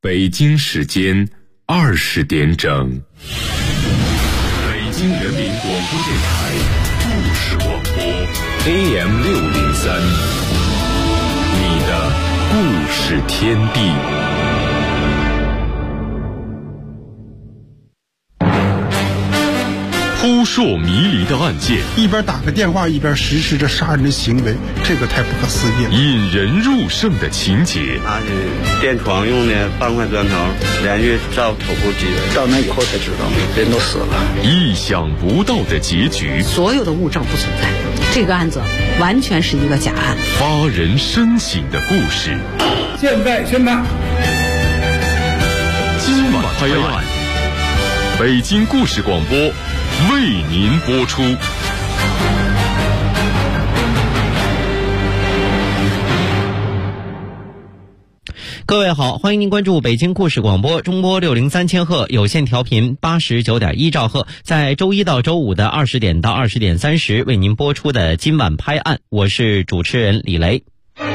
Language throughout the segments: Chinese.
北京时间20点整，北京人民广播电台故事广播 AM603，你的故事天地。扑朔迷离的案件， 一边打个电话一边实施着杀人的行为，这个太不可思议了。 引人入胜的情节， 拿是电窗用的半块砖头连续照头部击人， 到那以后才知道人都死了。 意想不到的结局， 所有的物证不存在，这个案子完全是一个假案， 发人深省的故事。 现在宣判， 今晚拍案，北京故事广播为您播出。 各位好，欢迎您关注北京故事广播中波603千赫有线调频89.1兆赫，在周一到周五的20点到20点30为您播出的今晚拍案，我是主持人李雷。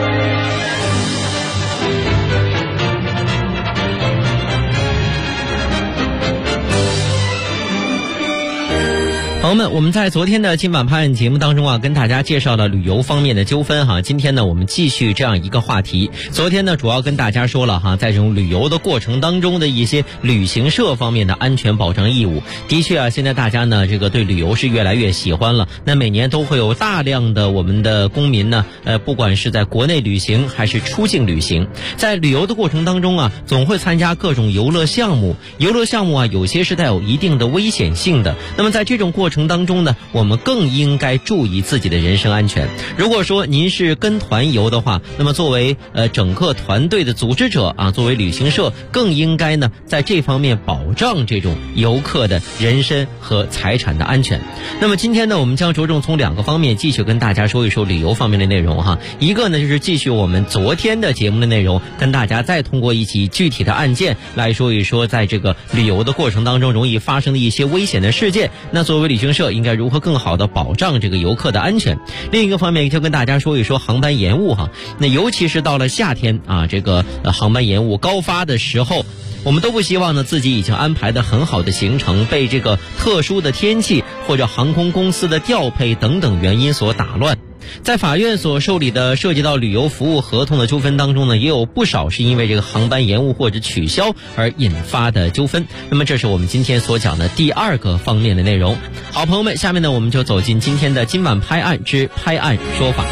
朋友们，我们在昨天的今晚拍案节目当中跟大家介绍了旅游方面的纠纷今天呢，我们继续这样一个话题。昨天呢，主要跟大家说了在这种旅游的过程当中的一些旅行社方面的安全保障义务。的确现在大家呢，这个对旅游是越来越喜欢了。那每年都会有大量的我们的公民呢，不管是在国内旅行还是出境旅行，在旅游的过程当中总会参加各种游乐项目。游乐项目有些是带有一定的危险性的。那么在这种过程当中呢，我们更应该注意自己的人身安全。如果说您是跟团游的话，那么作为整个团队的组织者作为旅行社，更应该呢在这方面保障这种游客的人身和财产的安全。那么今天呢，我们将着重从2个方面继续跟大家说一说旅游方面的内容一个呢就是继续我们昨天的节目的内容，跟大家再通过一起具体的案件来说一说在这个旅游的过程当中容易发生的一些危险的事件，那作为旅行社应该如何更好的保障这个游客的安全。另一个方面就跟大家说一说航班延误那尤其是到了夏天这个航班延误高发的时候，我们都不希望呢自己已经安排的很好的行程被这个特殊的天气或者航空公司的调配等等原因所打乱。在法院所受理的涉及到旅游服务合同的纠纷当中呢，也有不少是因为这个航班延误或者取消而引发的纠纷。那么这是我们今天所讲的第2个方面的内容。好，朋友们，下面呢我们就走进今天的今晚拍案之拍案说法。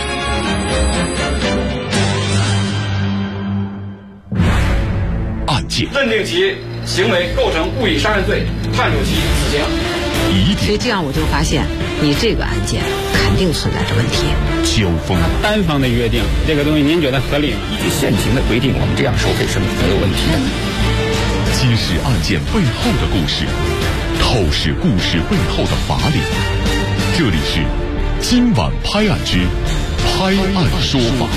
案件认定其行为构成故意杀人罪，判处其死刑。 所以这样我就发现你这个案件肯定存在着问题。 交锋单方的约定这个东西您觉得合理吗？ 依据现行的规定，我们这样收费是没有问题的。 揭示案件背后的故事，透视故事背后的法理。这里是今晚拍案之拍案说法。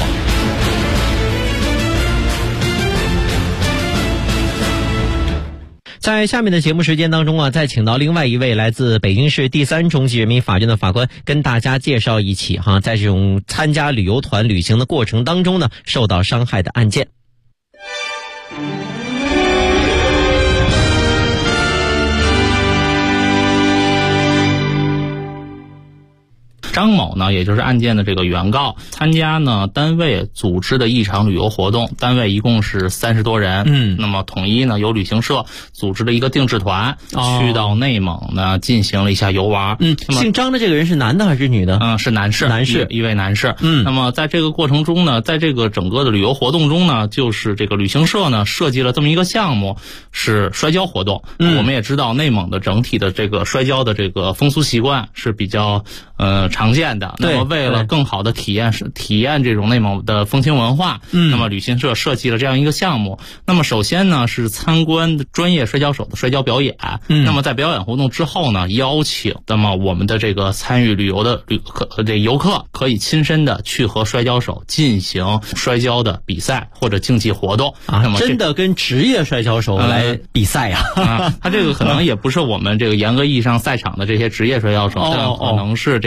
在下面的节目时间当中再请到另外一位来自北京市第3中级人民法院的法官，跟大家介绍一起在这种参加旅游团旅行的过程当中呢受到伤害的案件。 张某呢，也就是案件的这个原告，参加呢单位组织的一场旅游活动，单位一共是30多人。那么统一呢由旅行社组织了一个定制团，去到内蒙呢进行了一下游玩。 姓张的这个人是男的还是女的？ 是男士，一位男士。那么在这个过程中呢，在这个整个的旅游活动中呢，就是这个旅行社呢设计了这么一个项目，是摔跤活动。我们也知道内蒙的整体的这个摔跤的这个风俗习惯是比较常见的。那么为了更好的体验这种内蒙的风情文化，那么旅行社设计了这样一个项目。那么首先呢是参观专业摔跤手的摔跤表演。那么在表演活动之后呢，邀请那么我们的这个参与旅游的游客可以亲身的去和摔跤手进行摔跤的比赛或者竞技活动。那么真的跟职业摔跤手来比赛他这个可能也不是我们这个严格意义上赛场的这些职业摔跤手，但可能是这个当地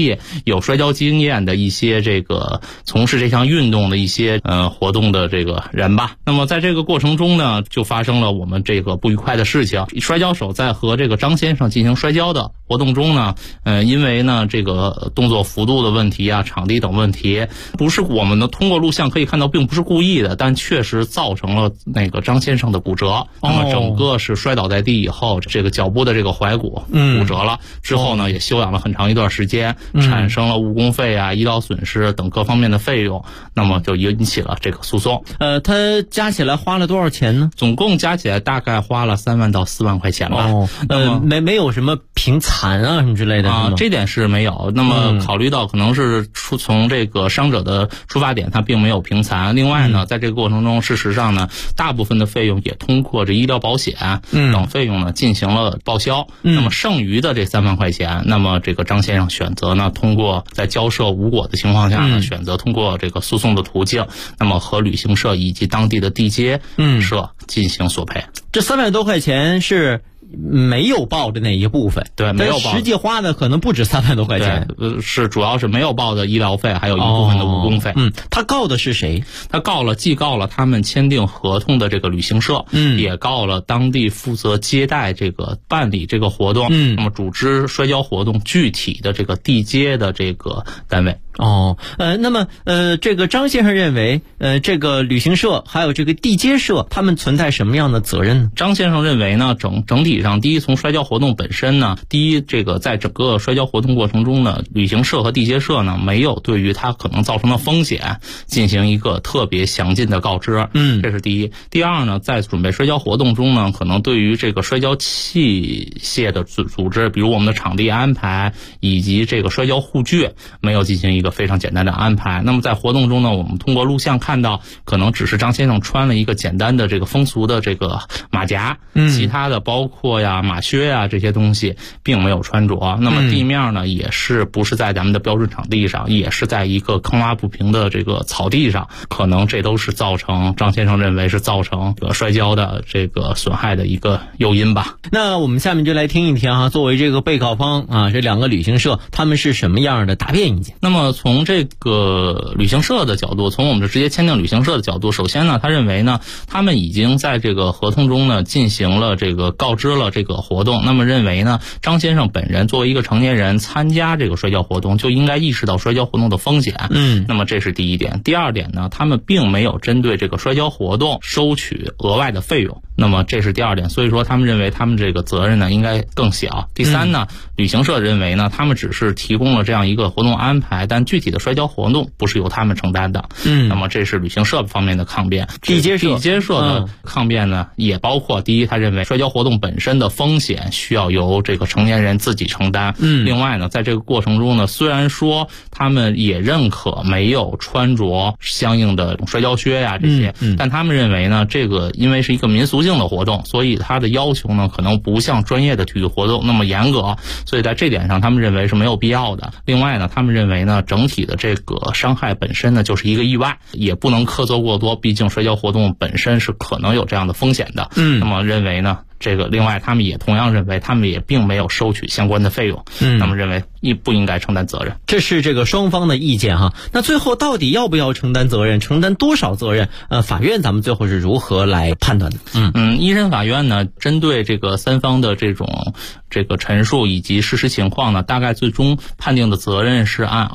历、有摔跤经验的一些这个从事这项运动的一些活动的这个人吧。那么在这个过程中呢，就发生了我们这个不愉快的事情。摔跤手在和这个张先生进行摔跤的活动中呢，因为呢这个动作幅度的问题啊、场地等问题，不是我们通过录像可以看到，并不是故意的，但确实造成了那个张先生的骨折。那么整个是摔倒在地以后，这个脚部的这个踝骨骨折了，之后呢也休养了很长一段时间，产生了误工费啊、医疗损失等各方面的费用，那么就引起了这个诉讼。 他加起来花了多少钱呢？ 总共加起来大概花了3万到4万块钱吧。 没有什么评残啊什么之类的啊， 这点是没有。那么考虑到可能是从这个伤者的出发点，他并没有评残。另外呢，在这个过程中，事实上呢，大部分的费用也通过这医疗保险等费用呢进行了报销。那么剩余的这3万块钱，那么这个张先生选择呢，通过在交涉无果的情况下呢，选择通过这个诉讼的途径，那么和旅行社以及当地的地接社进行索赔。 这300多块钱是没有报的那一部分， 对，没有报， 实际花的可能不止3万多块钱， 是主要是没有报的医疗费，还有一部分的误工费。 他告的是谁？ 他既告了他们签订合同的这个旅行社，也告了当地负责接待这个办理这个活动，那么组织摔跤活动具体的这个地接的这个单位。 那么这个张先生认为，这个旅行社还有这个地接社，他们存在什么样的责任呢？ 张先生认为呢，整体上，第一，从摔跤活动本身呢，这个在整个摔跤活动过程中呢，旅行社和地接社呢，没有对于它可能造成的风险进行一个特别详尽的告知，这是第一。第二呢，在准备摔跤活动中呢，可能对于这个摔跤器械的组织，比如我们的场地安排以及这个摔跤护具，没有进行一个非常简单的安排。那么在活动中呢，我们通过录像看到，可能只是张先生穿了一个简单的这个风俗的这个马甲，其他的包括马靴啊这些东西并没有穿着。那么地面呢，也是不是在咱们的标准场地上，也是在一个坑洼不平的这个草地上，可能这都是造成张先生认为是造成摔跤的这个损害的一个诱因吧。 那我们下面就来听一听作为这个被告方这2个旅行社他们是什么样的答辩意见。 那么从这个旅行社的角度，从我们直接签订旅行社的角度，首先呢，他认为呢，他们已经在这个合同中呢进行了这个告知了这个活动，那么认为呢，张先生本人作为一个成年人参加这个摔跤活动，就应该意识到摔跤活动的风险。那么这是第一点。第二点呢，他们并没有针对这个摔跤活动收取额外的费用，那么这是第二点。所以说他们认为他们这个责任呢应该更小。第三呢，旅行社认为呢，他们只是提供了这样一个活动安排，但具体的摔跤活动不是由他们承担的。那么这是旅行社方面的抗辩。地接社的抗辩呢，也包括第一，他认为摔跤活动本身的风险需要由这个成年人自己承担。另外呢，在这个过程中呢，虽然说他们也认可没有穿着相应的摔跤靴这些，但他们认为呢，这个因为是一个民俗性的活动，所以他的要求呢可能不像专业的体育活动那么严格，所以在这点上他们认为是没有必要的。另外呢，他们认为呢，整体的这个伤害本身呢就是一个意外，也不能苛责过多，毕竟摔跤活动本身是可能有这样的风险的。那么认为呢，这个另外他们也同样认为他们也并没有收取相关的费用，那么认为不应该承担责任。 这是这个双方的意见那最后到底要不要承担责任，承担多少责任，法院咱们最后是如何来判断的？ 一审法院呢，针对这个三方的这个陈述以及事实情况呢，大概最终判定的责任是按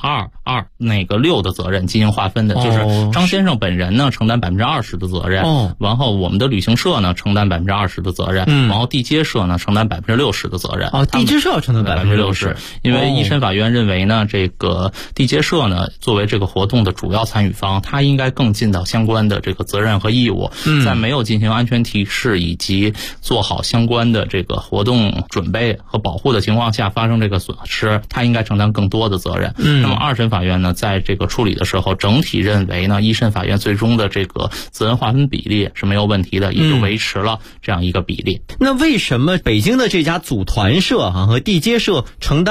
6的责任进行划分的，就是张先生本人呢承担20%的责任，然后我们的旅行社呢承担20%的责任，然后地接社呢承担60%的责任。 地接社要承担60%， 因为一审法院认为呢，这个地接社呢作为这个活动的主要参与方，他应该更尽到相关的这个责任和义务，在没有进行安全提示以及做好相关的这个活动准备和保护的情况下发生这个损失，他应该承担更多的责任。那么二审法院呢，在这个处理的时候，整体认为呢，一审法院最终的这个责任划分比例是没有问题的，也就维持了这样一个比例。 那为什么北京的这家组团社和地接社承担的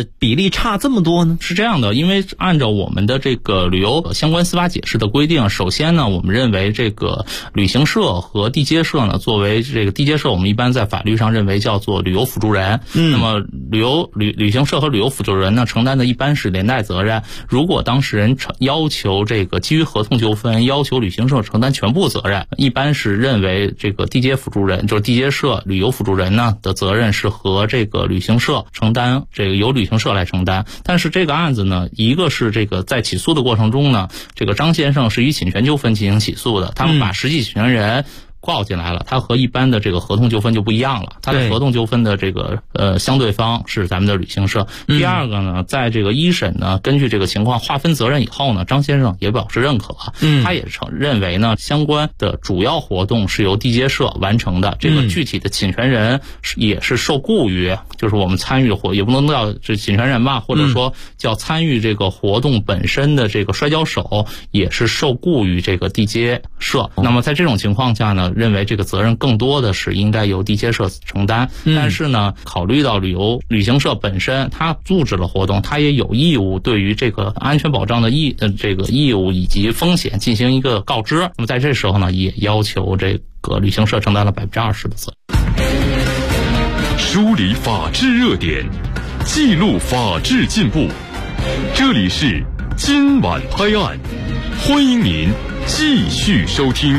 比例差这么多呢？ 是这样的，因为按照我们的这个旅游相关司法解释的规定，首先呢，我们认为这个旅行社和地接社呢，作为这个地接社，我们一般在法律上认为叫做旅游辅助人。那么旅行社和旅游辅助人呢，承担的一般是连带责任。如果当事人要求这个基于合同纠纷要求旅行社承担全部责任，一般是认为这个地接辅助人，就是地接社旅游辅助人呢的责任是和这个旅行社承担，这个由旅行社来承担。但是这个案子呢，一个是这个在起诉的过程中呢，这个张先生是以侵权纠纷进行起诉的，他们把实际侵权人告进来了，它和一般的这个合同纠纷就不一样了。它的合同纠纷的这个相对方是咱们的旅行社。第二个呢，在这个一审呢，根据这个情况划分责任以后呢，张先生也表示认可，他也认为呢，相关的主要活动是由地接社完成的，这个具体的侵权人也是受雇于，就是我们参与的也不能叫这侵权人吧，或者说叫参与这个活动本身的这个摔跤手也是受雇于这个地接社。那么在这种情况下呢，认为这个责任更多的是应该由地接社承担。但是呢，考虑到旅行社本身它组织了活动，它也有义务对于这个安全保障的这个义务以及风险进行一个告知。那么在这时候呢，也要求这个旅行社承担了20%的责任。 梳理法治热点，记录法治进步。这里是今晚拍案，欢迎您继续收听。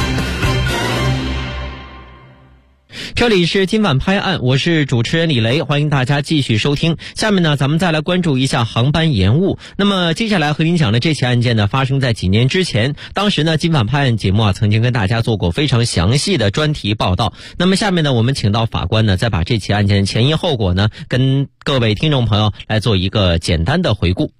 这里是今晚拍案，我是主持人李雷，欢迎大家继续收听。下面呢，咱们再来关注一下航班延误。那么接下来和您讲的这起案件呢，发生在几年之前。当时呢，今晚拍案节目曾经跟大家做过非常详细的专题报道。那么下面呢，我们请到法官呢，再把这起案件的前因后果呢，跟各位听众朋友来做一个简单的回顾。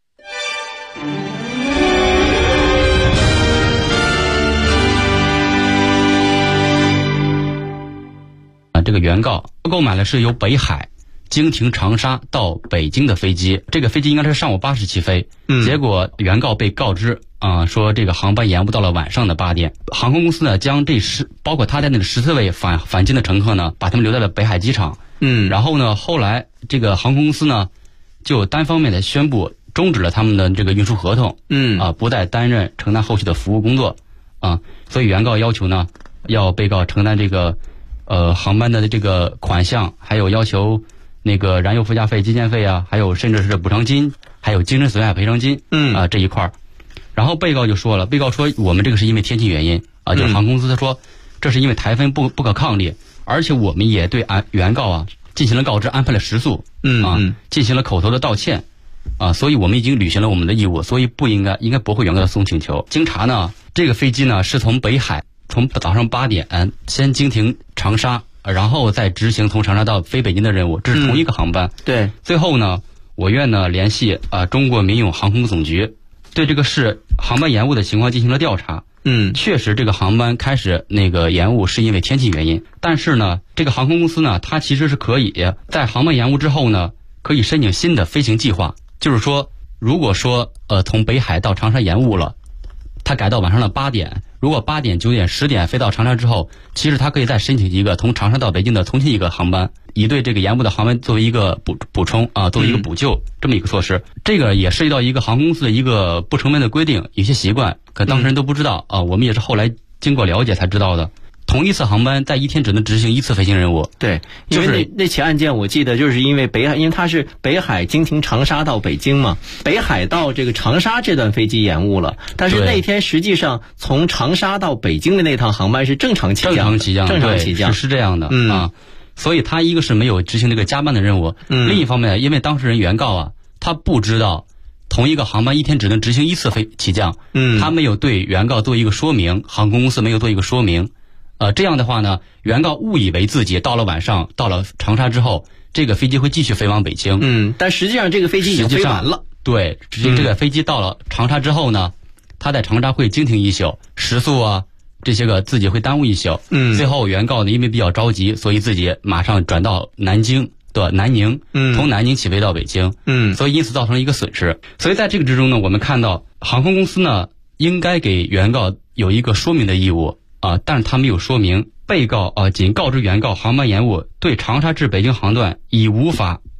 这个原告购买的是由北海经停长沙到北京的飞机，这个飞机应该是上午8时起飞，结果原告被告知说这个航班延误到了晚上的8点。航空公司呢，将包括他在内的14位返京的乘客呢，把他们留在了北海机场。然后呢，后来这个航空公司呢，就单方面的宣布终止了他们的这个运输合同，不再担任承担后续的服务工作所以原告要求呢，要被告承担这个航班的这个款项，还有要求那个燃油附加费、基建费还有甚至是补偿金，还有精神损害赔偿金这一块。然后被告就说了，被告说我们这个是因为天气原因就是航空公司他说这是因为台风不可抗力，而且我们也对原告进行了告知，安排了食宿进行了口头的道歉所以我们已经履行了我们的义务，所以应该驳回原告的诉讼请求。经查呢，这个飞机呢是从北海从早上8点先经停长沙，然后再执行从长沙到飞北京的任务，这是同一个航班。 对， 最后呢，我院呢联系中国民用航空总局，对这个航班延误的情况进行了调查。确实这个航班开始那个延误是因为天气原因，但是呢，这个航空公司呢，它其实是可以在航班延误之后呢，可以申请新的飞行计划。就是说，如果说从北海到长沙延误了，它改到晚上的8点，如果8点、9点、10点飞到长沙之后，其实它可以再申请一个从长沙到北京的重新一个航班，以对这个延误的航班作为一个补充作为一个补救这么一个措施。这个也涉及到一个航空公司的一个不成文的规定，有些习惯可当事人都不知道我们也是后来经过了解才知道的。同一次航班在一天只能执行1次飞行任务。 对，因为那起案件我记得就是因为因为它是北海经停长沙到北京嘛，北海到这个长沙这段飞机延误了，但是那天实际上从长沙到北京的那趟航班是正常起降， 是这样的所以他一个是没有执行这个加班的任务，另一方面因为当事人原告他不知道同一个航班一天只能执行1次起降，他没有对原告做一个说明，航空公司没有做一个说明这样的话呢，原告误以为自己到了晚上到了长沙之后，这个飞机会继续飞往北京。 但实际上这个飞机已经飞完了。 对，这个飞机到了长沙之后呢，他在长沙会经停1宿，食宿这些个自己会耽误1宿。最后原告呢因为比较着急，所以自己马上转到南京的南宁，从南宁起飞到北京。所以因此造成了一个损失。所以在这个之中呢，我们看到航空公司呢应该给原告有一个说明的义务。但是他没有说明，被告仅告知原告航班延误对长沙至北京航段已无法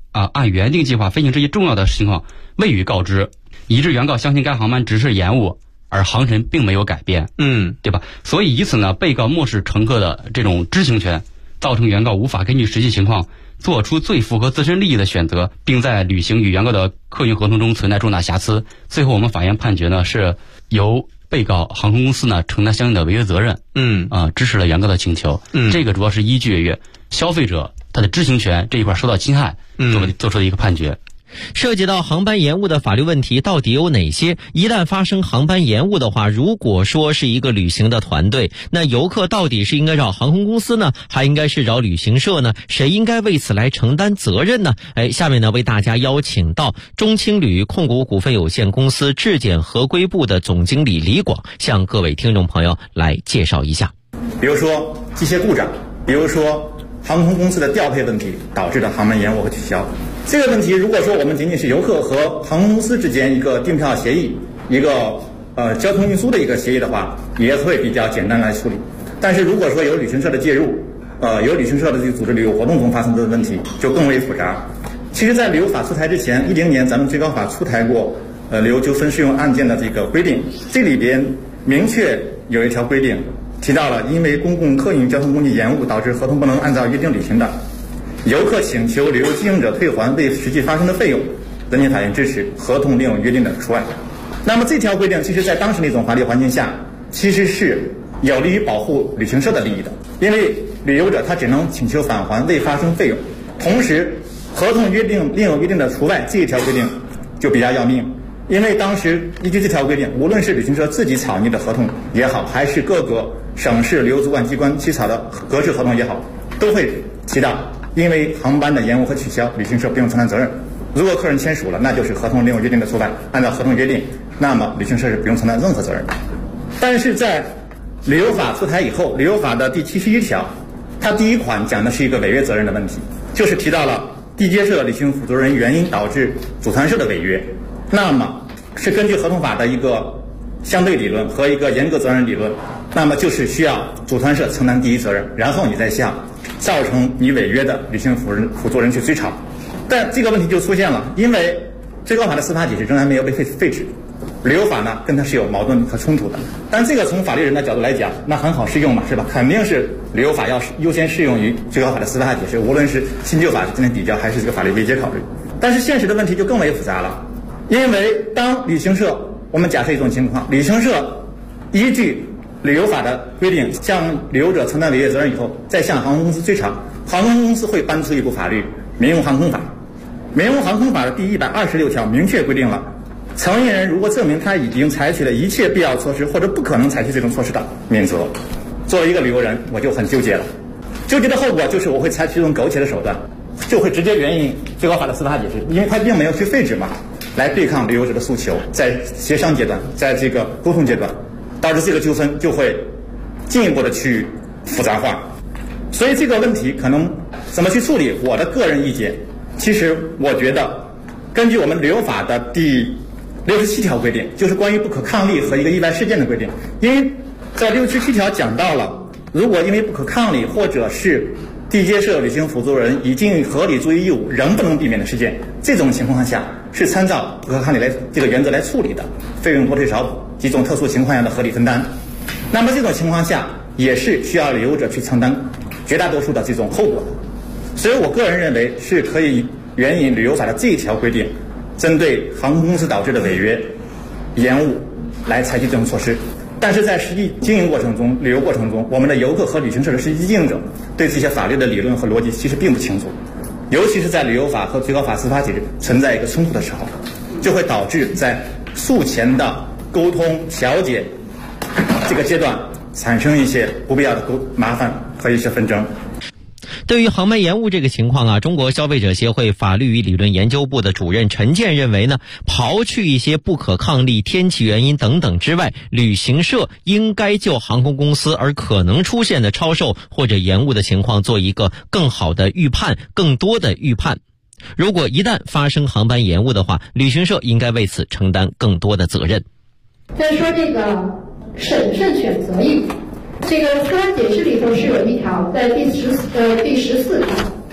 按原定计划飞行这些重要的情况未予告知，以致原告相信该航班只是延误，而航程并没有改变，对吧？所以以此呢，被告漠视乘客的这种知情权，造成原告无法根据实际情况做出最符合自身利益的选择，并在履行与原告的客运合同中存在重大瑕疵。最后我们法院判决呢，是由被告航空公司呢承担相应的违约责任，支持了原告的请求。这个主要是依据消费者他的知情权这一块受到侵害，做出的一个判决。 涉及到航班延误的法律问题到底有哪些？一旦发生航班延误的话，如果说是一个旅行的团队，那游客到底是应该找航空公司呢，还应该是找旅行社呢？谁应该为此来承担责任呢？下面呢为大家邀请到中青旅控股股份有限公司质检合规部的总经理李广，向各位听众朋友来介绍一下。 比如说机械故障，比如说航空公司的调配问题导致的航班延误和取消。这个问题如果说我们仅仅是游客和航空公司之间一个订票协议，一个交通运输的一个协议的话，也会比较简单来处理。但是如果说有旅行社的介入，有旅行社的这个组织旅游活动中发生的问题，就更为复杂。其实在旅游法出台之前，10年咱们最高法出台过旅游纠纷适用案件的这个规定，这里边明确有一条规定提到了，因为公共客运交通工具延误导致合同不能按照约定履行的，游客请求旅游经营者退还未实际发生的费用，人民法院支持，合同另有约定的除外。那么这条规定其实在当时那种法律环境下，其实是有利于保护旅行社的利益的，因为旅游者他只能请求返还未发生费用，同时合同约定另有约定的除外这一条规定就比较要命。因为当时依据这条规定，无论是旅行社自己草拟的合同也好，还是各个省市旅游主管机关起草的格式合同也好，都会提到，因为航班的延误和取消，旅行社不用承担责任。如果客人签署了，那就是合同另有约定的除外，按照合同约定，那么旅行社是不用承担任何责任的。但是在旅游法出台以后，旅游法的第71条，它第一款讲的是一个违约责任的问题，就是提到了地接社履行负责人原因导致组团社的违约，那么是根据合同法的一个相对理论和一个严格责任理论，那么就是需要组团社承担第一责任，然后你再向造成你违约的履行辅助人去追偿。但这个问题就出现了，因为最高法的司法解释仍然没有被废止，旅游法呢跟它是有矛盾和冲突的。但这个从法律人的角度来讲，那很好适用嘛，是吧？肯定是旅游法要优先适用于最高法的司法解释，无论是新旧法之间的比较，还是这个法律危机考虑。但是现实的问题就更为复杂了，因为当旅行社，我们假设一种情况，旅行社依据旅游法的规定向旅游者承担违约责任以后，再向航空公司追偿，航空公司会颁出一部法律《民用航空法》。民用航空法的第126条明确规定了，承运人如果证明他已经采取了一切必要措施或者不可能采取这种措施的，免责。作为一个旅游人，我就很纠结了，纠结的后果就是我会采取这种苟且的手段，就会直接援引最高法的司法解释，因为他并没有去废止嘛，来对抗旅游者的诉求，在协商阶段，在这个沟通阶段，导致这个纠纷就会进一步的去复杂化。所以这个问题可能怎么去处理，我的个人意见，其实我觉得根据我们旅游法的第67条规定，就是关于不可抗力和一个意外事件的规定。因为在67条讲到了，如果因为不可抗力或者是地接社履行辅助人已尽合理注意义务仍不能避免的事件，这种情况下是参照不可抗力这个原则来处理的，费用多退少补，几种特殊情况下的合理分担。那么这种情况下也是需要旅游者去承担绝大多数的这种后果。所以我个人认为是可以援引旅游法的这一条规定，针对航空公司导致的违约延误来采取这种措施。但是在实际经营过程中，旅游过程中，我们的游客和旅行社的实际经营者对这些法律的理论和逻辑其实并不清楚，尤其是在旅游法和最高法司法解释存在一个冲突的时候，就会导致在诉前的沟通调解这个阶段产生一些不必要的麻烦和一些纷争。 对于航班延误这个情况啊，中国消费者协会法律与理论研究部的主任陈健认为呢，刨去一些不可抗力、天气原因等等之外，旅行社应该就航空公司而可能出现的超售或者延误的情况做一个更好的预判，更多的预判。如果一旦发生航班延误的话，旅行社应该为此承担更多的责任。 所以说这个审慎选择义，这个司法解释里头是有一条，在第14条，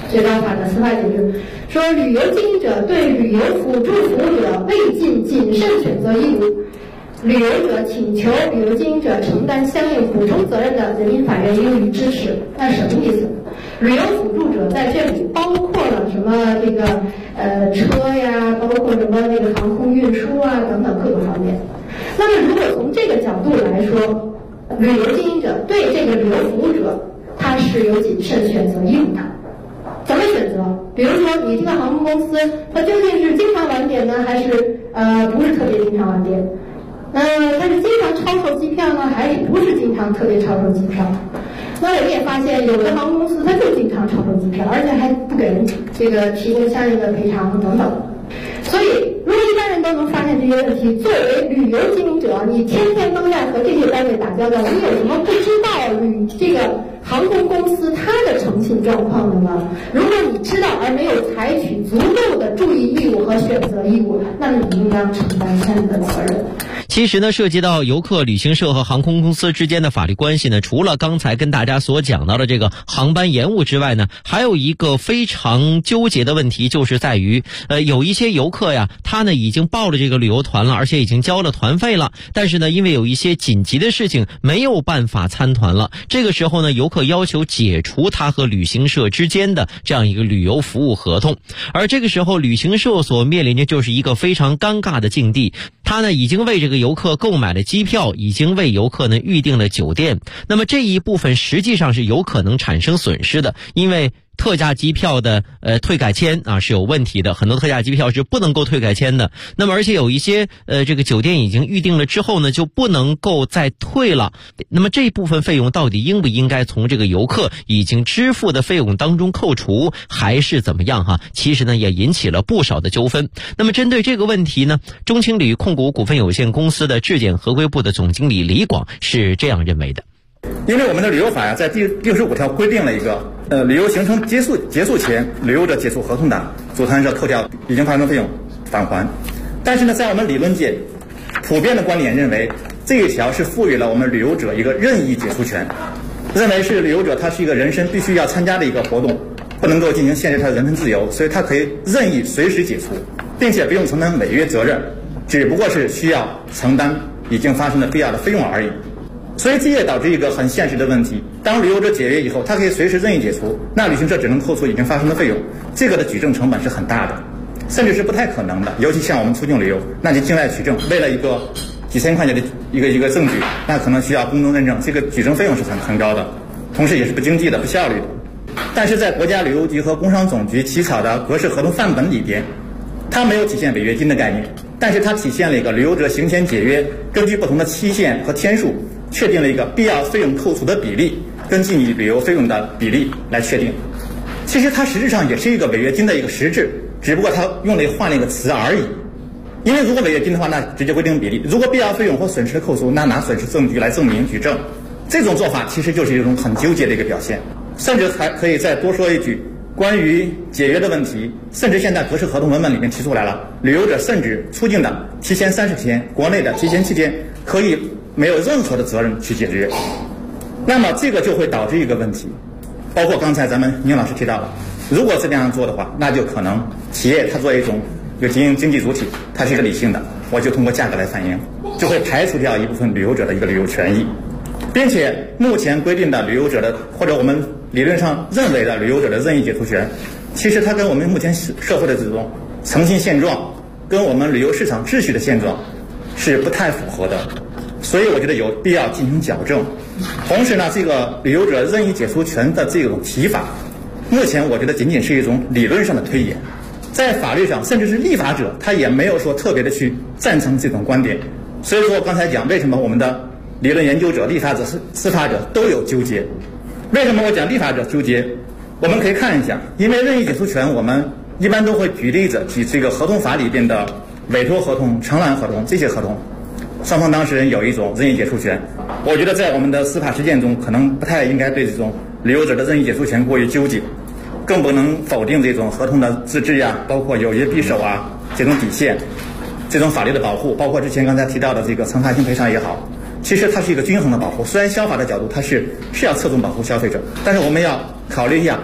最高法的司法解释说，旅游经营者对旅游辅助服务者未尽谨慎选择义务，旅游者请求旅游经营者承担相应补充责任的，人民法院应予支持。那什么意思？旅游辅助者在这里包括了什么这个车呀，包括什么这个航空运输啊等等各个方面。那么如果从这个角度来说，旅游经营者对这个旅游服务者他是有谨慎选择义务的。怎么选择？比如说你这个航空公司它究竟是经常晚点呢，还是不是特别经常晚点？它是经常超售机票呢，还是不是经常特别超售机票？那我们也发现，有的航空公司它就经常超售机票，而且还不给人这个提供相应的赔偿等等。所以，如果一般人都能发现这些问题，作为旅游经营者，你天天都在和这些单位打交道，你有什么不知道这个航空公司它的诚信状况的吗？如果你知道而没有采取足够的注意义务和选择义务，那么你应当承担相应的责任。 其实呢，涉及到游客、旅行社和航空公司之间的法律关系呢，除了刚才跟大家所讲到的这个航班延误之外呢，还有一个非常纠结的问题，就是在于有一些游客呀，他呢已经报了这个旅游团了，而且已经交了团费了，但是呢，因为有一些紧急的事情没有办法参团了。这个时候呢，游客要求解除他和旅行社之间的这样一个旅游服务合同，而这个时候旅行社所面临的就是一个非常尴尬的境地。他呢已经为这个游客购买了机票，已经为游客呢预定了酒店，那么这一部分实际上是有可能产生损失的，因为特价机票的退改签啊是有问题的，很多特价机票是不能够退改签的。那么而且有一些这个酒店已经预定了之后呢，就不能够再退了。那么这一部分费用到底应不应该从这个游客已经支付的费用当中扣除，还是怎么样哈？其实呢也引起了不少的纠纷。那么针对这个问题呢，中青旅控股股份有限公司的质检合规部的总经理李广是这样认为的。 因为我们的旅游法呀，在第65条规定了一个旅游行程结束前，旅游者解除合同的，组团社扣掉已经发生费用返还。但是呢，在我们理论界，普遍的观点认为，这一条是赋予了我们旅游者一个任意解除权，认为是旅游者他是一个人身必须要参加的一个活动，不能够进行限制他的人身自由，所以他可以任意随时解除，并且不用承担违约责任，只不过是需要承担已经发生的必要的费用而已。所以这也导致一个很现实的问题，当旅游者解约以后，他可以随时任意解除，那旅行社只能扣除已经发生的费用，这个的举证成本是很大的，甚至是不太可能的。尤其像我们出境旅游，那你境外取证，为了一个几千块钱的一个证据，那可能需要公证认证，这个举证费用是很高的，同时也是不经济的、不效率的。但是在国家旅游局和工商总局起草的格式合同范本里边，它没有体现违约金的概念，但是它体现了一个旅游者行前解约，根据不同的期限和天数，确定了一个必要费用扣除的比例，根据你旅游费用的比例来确定。其实它实质上也是一个违约金的一个实质，只不过它换了一个词而已。因为如果违约金的话，那直接规定比例；如果必要费用或损失的扣除，那拿损失证据来证明举证。这种做法其实就是一种很纠结的一个表现。甚至还可以再多说一句，关于解约的问题，甚至现在格式合同文本里面提出来了，旅游者甚至出境的提前30天，国内的提前7天，可以没有任何的责任去解约。那么这个就会导致一个问题，包括刚才咱们宁老师提到了，如果是这样做的话，那就可能企业它作为一种经济主体，它是一个理性的，我就通过价格来反映，就会排除掉一部分旅游者的一个旅游权益，并且目前规定的旅游者的，或者我们理论上认为的旅游者的任意解除权，其实它跟我们目前社会的这种诚信现状，跟我们旅游市场秩序的现状是不太符合的，所以我觉得有必要进行矫正。同时呢，这个旅游者任意解除权的这种提法，目前我觉得仅仅是一种理论上的推演，在法律上甚至是立法者他也没有说特别的去赞成这种观点。所以说刚才讲为什么我们的理论研究者、立法者、司法者都有纠结。为什么我讲立法者纠结？我们可以看一下，因为任意解除权我们一般都会举例子，举这个合同法里边的委托合同、承揽合同，这些合同双方当事人有一种任意解除权。我觉得在我们的司法实践中，可能不太应该对这种旅游者的任意解除权过于纠结，更不能否定这种合同的资质呀，包括有约必守啊这种底线，这种法律的保护，包括之前刚才提到的这个惩罚性赔偿也好，其实它是一个均衡的保护。虽然消法的角度它是要侧重保护消费者，但是我们要考虑一下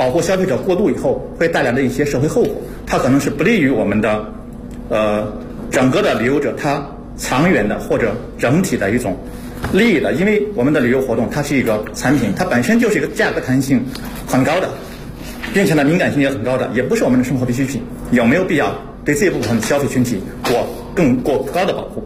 保护消费者过度以后会带来的一些社会后果，它可能是不利于我们的整个的旅游者他长远的或者整体的一种利益的。因为我们的旅游活动它是一个产品，它本身就是一个价格弹性很高的，并且呢敏感性也很高的，也不是我们的生活必需品，有没有必要对这部分消费群体更高的保护？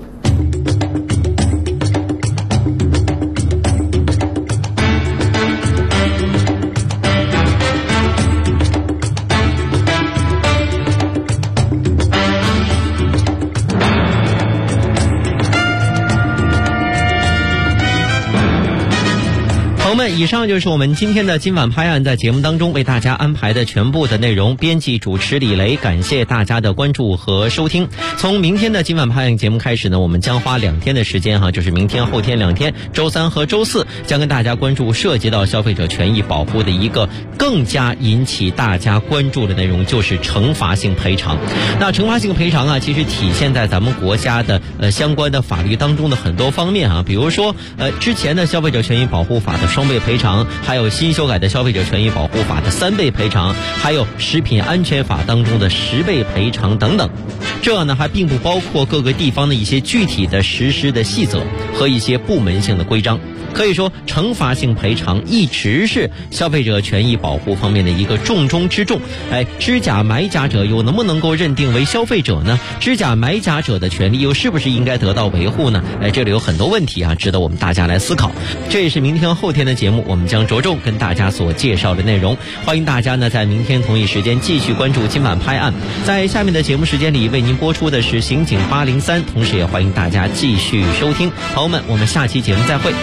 朋友们，以上就是我们今天的今晚拍案在节目当中为大家安排的全部的内容。编辑主持李雷，感谢大家的关注和收听。从明天的今晚拍案节目开始呢，我们将花2天的时间就是明天后天2天，周3和周4，将跟大家关注涉及到消费者权益保护的一个更加引起大家关注的内容，就是惩罚性赔偿。那惩罚性赔偿其实体现在咱们国家的相关的法律当中的很多方面比如说之前的消费者权益保护法的双倍赔偿，还有新修改的消费者权益保护法的3倍赔偿，还有食品安全法当中的10倍赔偿等等。这呢还并不包括各个地方的一些具体的实施的细则和一些部门性的规章。可以说惩罚性赔偿一直是消费者权益保护方面的一个重中之重。知假买假者又能不能够认定为消费者呢？知假买假者的权利又是不是应该得到维护呢？这里有很多问题值得我们大家来思考。这也是明天后天的节目我们将着重跟大家所介绍的内容。欢迎大家呢在明天同一时间继续关注今晚拍案。在下面的节目时间里为您播出的是刑警803，同时也欢迎大家继续收听。朋友们，我们下期节目再会。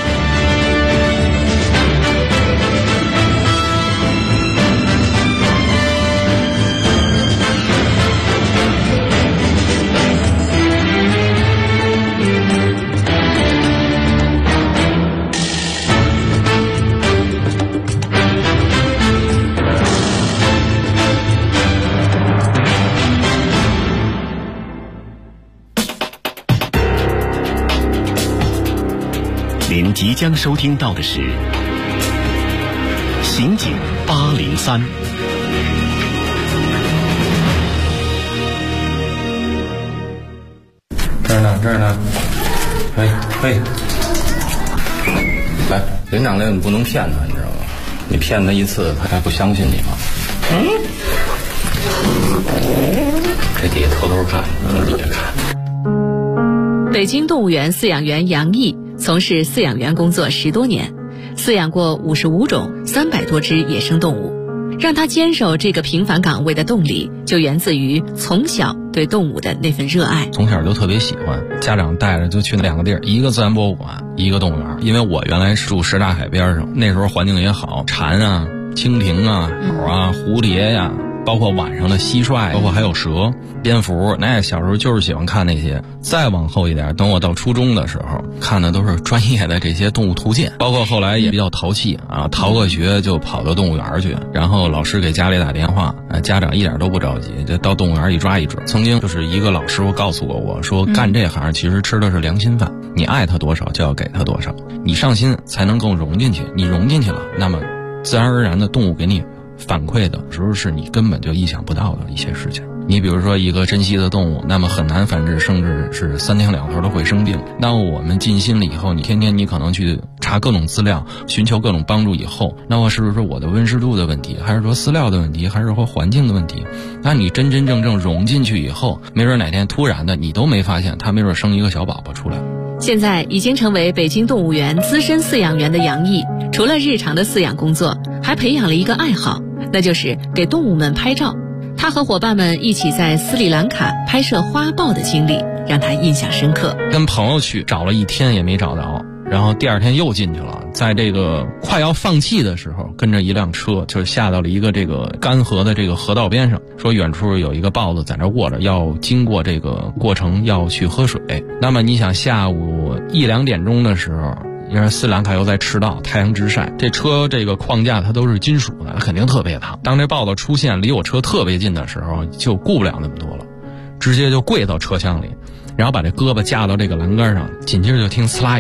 您即将收听到的是刑警803。 这儿呢，嘿，来，连长令你不能骗他，你知道吗？你骗他一次，他还不相信你吗？这底下偷偷看，底下看。 北京动物园饲养员杨毅从事饲养员工作10多年，饲养过55种300多只野生动物。让他坚守这个平凡岗位的动力，就源自于从小对动物的那份热爱。 从小就特别喜欢，家长带着就去那2个地儿，一个自然博物馆，一个动物园。因为我原来住什刹海边上，那时候环境也好，蝉啊、蜻蜓啊、鸟啊、蝴蝶呀，包括晚上的蟋蟀，包括还有蛇、蝙蝠，那小时候就是喜欢看那些。再往后一点，等我到初中的时候，看的都是专业的这些动物图鉴，包括后来也比较淘气逃个学就跑到动物园去，然后老师给家里打电话，家长一点都不着急，就到动物园一抓一只。曾经就是一个老师傅告诉过我说，干这行其实吃的是良心饭，你爱他多少就要给他多少，你上心才能够融进去，你融进去了，那么自然而然的动物给你反馈的时候是你根本就意想不到的一些事情。你比如说一个珍稀的动物，那么很难繁殖，甚至是3天2头都会生病。那我们尽心了以后，你天天你可能去查各种资料，寻求各种帮助以后，那么是不是我的温湿度的问题，还是说饲料的问题，还是说环境的问题？那你真真正正融进去以后，没准哪天突然的你都没发现，它没准生一个小宝宝出来。 现在已经成为北京动物园资深饲养员的杨毅，除了日常的饲养工作，还培养了一个爱好，那就是给动物们拍照。他和伙伴们一起在斯里兰卡拍摄花豹的经历让他印象深刻。 跟朋友去找了1天也没找着，然后第2天又进去了，在这个快要放弃的时候，跟着一辆车就下到了一个这个干涸的这个河道边上，说远处有一个豹子在那卧着，要经过这个过程要去喝水。那么你想下午1、2点钟的时候，因为斯里兰卡又在赤道，太阳直晒，这车这个框架它都是金属的，它肯定特别烫。当这豹子出现离我车特别近的时候，就顾不了那么多了，直接就跪到车厢里，然后把这胳膊架到这个栏杆上，紧接着就听呲啦一声，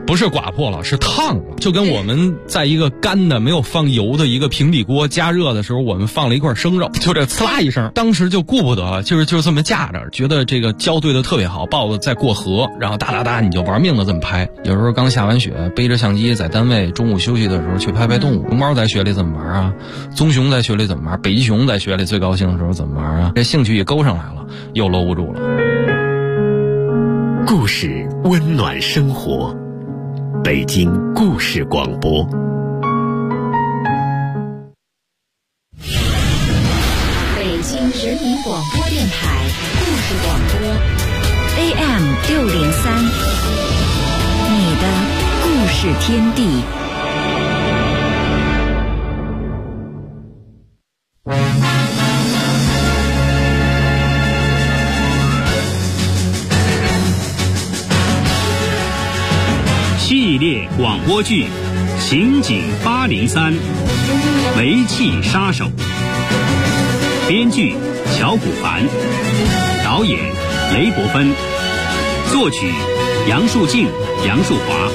不是刮破了，是烫了，就跟我们在一个干的没有放油的一个平底锅加热的时候，我们放了一块生肉，就这呲啦一声，当时就顾不得了，就这么架着，觉得这个胶对的特别好，豹子再过河，然后哒哒哒你就玩命的这么拍。有时候刚下完雪，背着相机在单位中午休息的时候去拍动物。熊猫在雪里怎么玩啊？棕熊在雪里怎么玩？北极熊在雪里最高兴的时候怎么玩啊？这兴趣也勾上来了，又搂不住了。 故事温暖生活，北京故事广播。 北京人民广播电台故事广播 AM603，你的故事天地。 系列广播剧《刑警803》，煤气杀手。编剧乔古凡，导演雷伯芬，作曲杨树静、杨树华。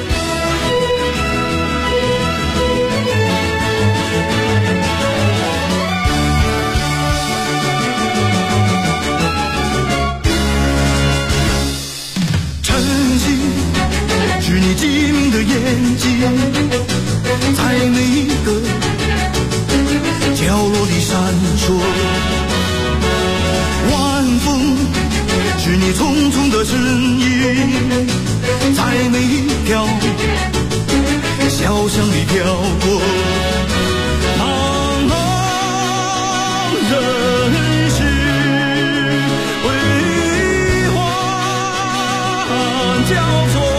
是你机敏的眼睛，在每一个角落里闪烁。晚风是你匆匆的身影，在每一条小巷里飘过。茫茫人世辉煌交错。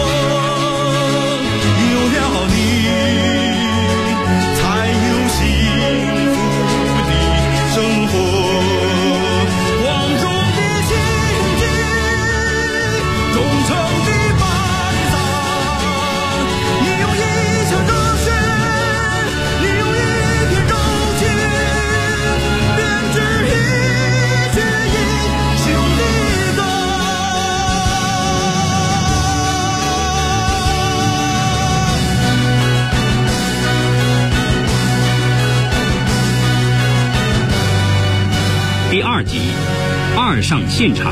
第2集，2上现场。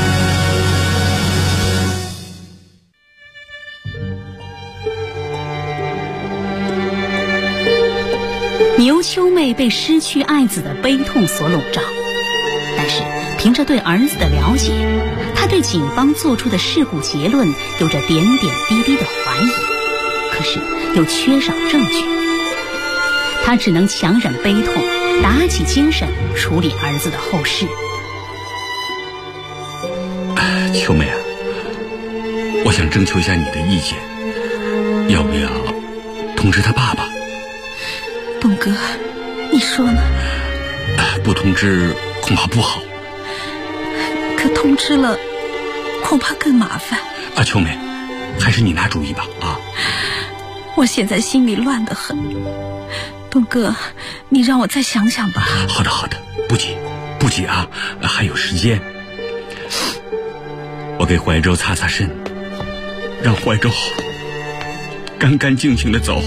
牛秋妹被失去爱子的悲痛所笼罩，但是凭着对儿子的了解，她对警方做出的事故结论有着点点滴滴的怀疑，可是又缺少证据。她只能强忍悲痛，打起精神处理儿子的后事。 秋妹啊，我想征求一下你的意见，要不要通知他爸爸？ 东哥，你说呢？ 不通知恐怕不好。 可通知了恐怕更麻烦。 秋妹，还是你拿主意吧啊！ 我现在心里乱得很，东哥，你让我再想想吧。 好的好的，不急啊，还有时间。我给怀柔擦擦身，让怀柔干干净净的走。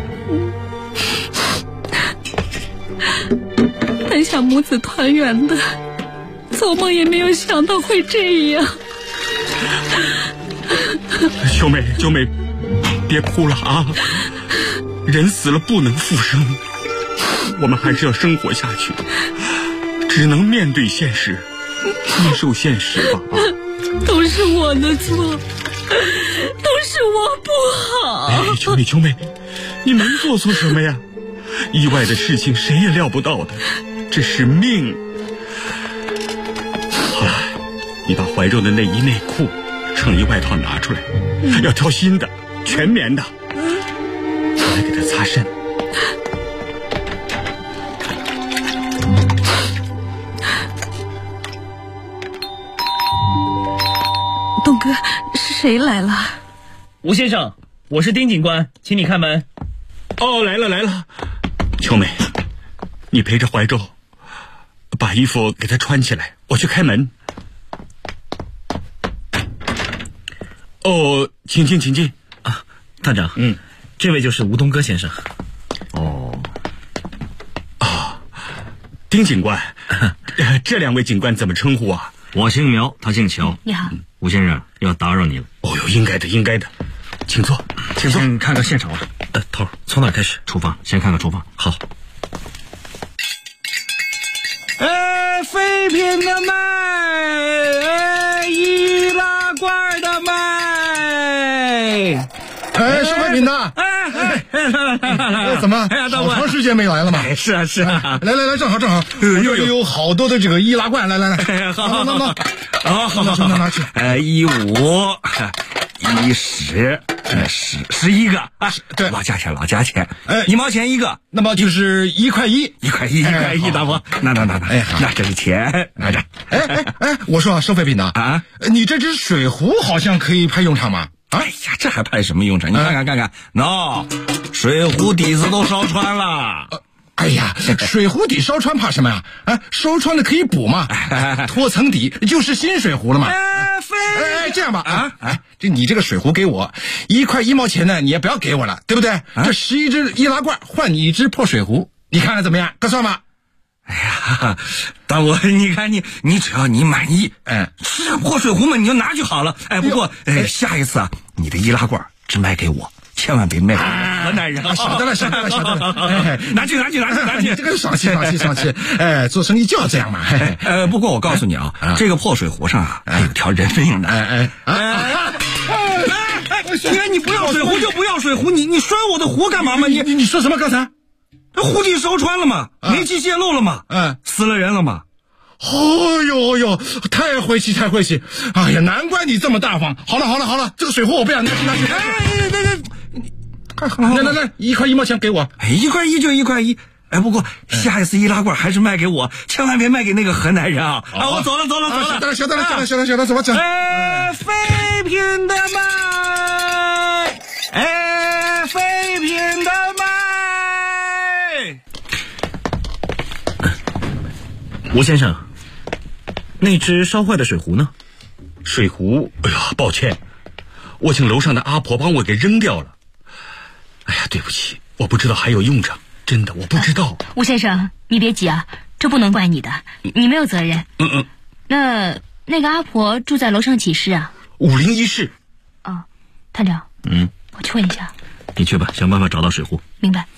本想母子团圆的，做梦也没有想到会这样。 秋妹，别哭了啊！人死了不能复生，我们还是要生活下去，只能面对现实，接受现实吧啊！ 都是我的错，都是我不好。 秋妹，你能做错什么呀？意外的事情谁也料不到的，这是命。好了，你把怀柔的内衣内裤、衬衣外套拿出来，要挑新的，全棉的。我来给他擦身。 东哥，是谁来了？ 吴先生，我是丁警官，请你开门。 哦，来了。秋妹，你陪着怀柔，把衣服给他穿起来，我去开门。哦，请进啊， 探长，这位就是吴东哥先生。 哦，丁警官，这2位警官怎么称呼啊？ 我姓苗，他姓乔。 你好， 吴先生，要打扰你了。 哦哟，应该的，应该的，请坐，请坐。 先看看现场吧。头，从哪儿开始？厨房，先看看厨房。好。 废品的卖，易拉罐的卖。 收废品的。怎么？好长时间没来了嘛？ 是啊，是啊。 来，正好。有好多的这个易拉罐，来。 好， 拿去。 15、10、11个啊， 对， 老价钱。1毛钱一个， 那么就是1块1，1 块1，大伯，拿，那这是钱，拿着。 我说收废品的啊，你这只水壶好像可以派用场吗？ 哎呀，这还派什么用场？你看看，水壶底子都烧穿了。 哎呀，水壶底烧穿怕什么呀？烧穿了可以补嘛，脱层底就是新水壶了嘛。这样吧你这个水壶给我1块1毛钱呢，你也不要给我了，对不对？这11只易拉罐换你1只破水壶，你看看怎么样？可算吗？ 哎呀，大伯，你看你只要你满意，是破水壶嘛，你就拿就好了。不过下一次啊，你的易拉罐只卖给我，千万别卖给河南人。 晓得了。 拿去。 这个爽气。做生意就要这样嘛。 不过我告诉你啊，这个破水壶上还有条人命呢。你不要水壶就不要水壶，你摔我的壶干嘛嘛？ 你说什么刚才？ 壶底烧穿了嘛，煤气泄漏了嘛，死了人了嘛。 哦呦，太晦气！哎呀，难怪你这么大方。好了，这个水壶我不要，拿去。来，1块1毛钱给我。 1块1就1块1。不过下一次易拉罐还是卖给我，千万别卖给那个河南人啊！我走了。 晓得了，怎么讲？ 废品的卖，废品的卖。 吴先生，那只烧坏的水壶呢？ 水壶，哎呀，抱歉，我请楼上的阿婆帮我给扔掉了。哎呀，对不起，我不知道还有用场，真的我不知道。 吴先生，你别急啊，这不能怪你的，你没有责任。那个阿婆住在楼上几室啊 ？501室。 哦，探长。我去问一下。 你去吧，想办法找到水壶。 明白。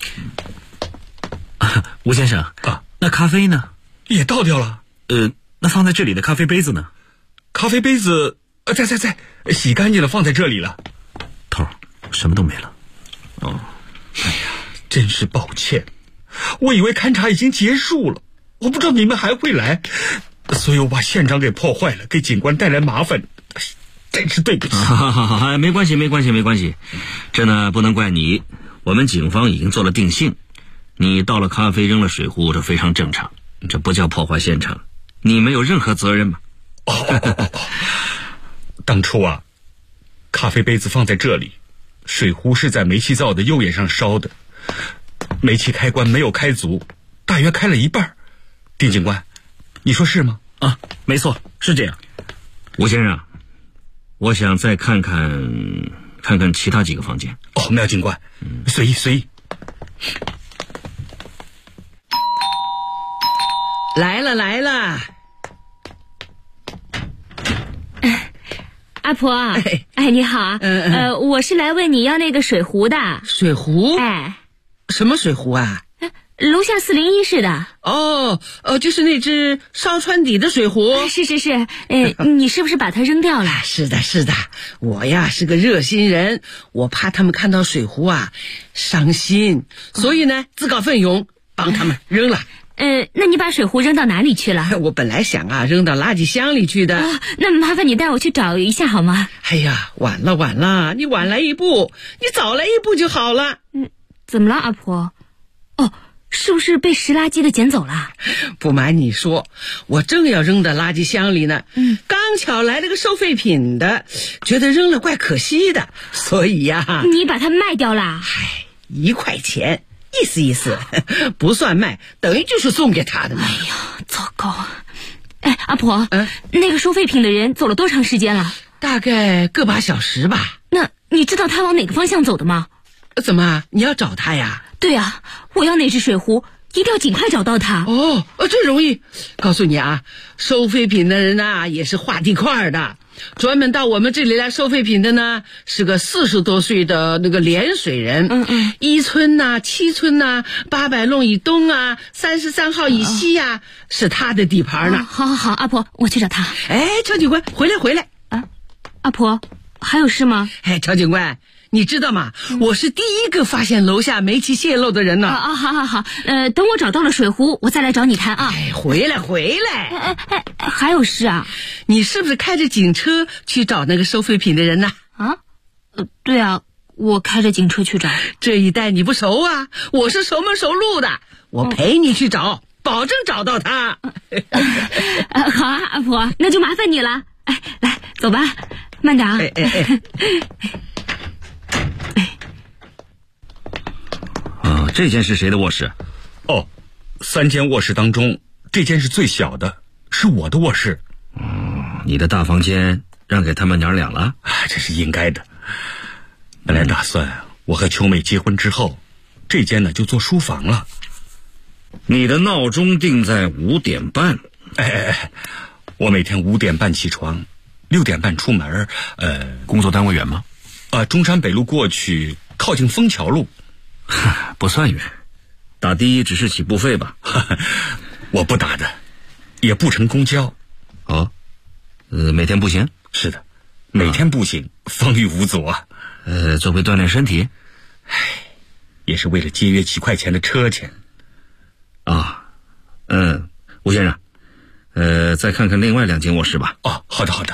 吴先生那咖啡呢？ 也倒掉了。 那放在这里的咖啡杯子呢？ 咖啡杯子在，洗干净了，放在这里了。 头，什么都没了。 哎呀，真是抱歉，我以为勘察已经结束了，我不知道你们还会来，所以我把现场给破坏了，给警官带来麻烦，真是对不起。 好，没关系，这呢不能怪你，我们警方已经做了定性，你倒了咖啡扔了水壶，这非常正常，这不叫破坏现场，你没有任何责任嘛。 当初啊，咖啡杯子放在这里，水壶是在煤气灶的右眼上烧的，煤气开关没有开足，大约开了一半。丁警官，你说是吗？ 没错，是这样。吴先生，我想再看看其他几个房间。 苗警官，随意。 来了。 阿婆，你好啊，我是来问你要那个水壶的。 水壶？什么水壶啊？ 楼下401室的。 就是那只烧穿底的水壶。 是，你是不是把它扔掉了？ 是的，我呀是个热心人，我怕他们看到水壶啊伤心，所以呢自告奋勇帮他们扔了。 那你把水壶扔到哪里去了？ 我本来想扔到垃圾箱里去的。 那麻烦你带我去找一下好吗？ 哎呀，晚了，你晚来一步，你早来一步就好了。 怎么了，阿婆？是不是被拾垃圾的捡走了？ 不瞒你说，我正要扔到垃圾箱里呢，刚巧来了个收废品的，觉得扔了怪可惜的，所以呀。 你把它卖掉了 ？1块钱。意思，不算卖，等于就是送给他的嘛。 哎呀，糟糕！阿婆，那个收废品的人走了多长时间了？ 大概个把小时吧。 你知道他往哪个方向走的吗？ 怎么，你要找他呀？ 对啊，我要那只水壶，一定要尽快找到他。 哦，这容易。告诉你啊，收废品的人呐，也是划地块的。专门到我们这里来收废品的呢，是个40多岁的那个连水人。1村呐、7村呐、800弄以东啊、33号以西呀，是他的地盘呢。 好，阿婆，我去找他。 哎，乔警官，回来。 啊，阿婆，还有事吗？ 哎，乔警官，你知道吗？我是第一个发现楼下煤气泄漏的人呢。 好，等我找到了水壶，我再来找你谈啊。 哎，回来。 还有事啊？ 你是不是开着警车去找那个收废品的人呢？ 对啊，我开着警车去找。 这一带你不熟啊，我是熟门熟路的，我陪你去找，保证找到他。 好啊，阿婆，那就麻烦你了。哎，来，走吧，慢点啊。 这间是谁的卧室？ 哦，3间卧室当中，这间是最小的，是我的卧室。 你的大房间让给他们娘俩了？ 这是应该的。本来打算我和秋妹结婚之后，这间呢就做书房了。 你的闹钟定在5点半。 我每天5点半起床，6点半出门。 工作单位远吗？ 中山北路过去，靠近枫桥路。 不算远，打的只是起步费吧？ 我不打的，也不乘公交。 每天步行？ 是的，每天步行，风雨无阻啊。 作为锻炼身体？ 也是为了节约几块钱的车钱。 吴先生，再看看另外2间卧室吧。 好的。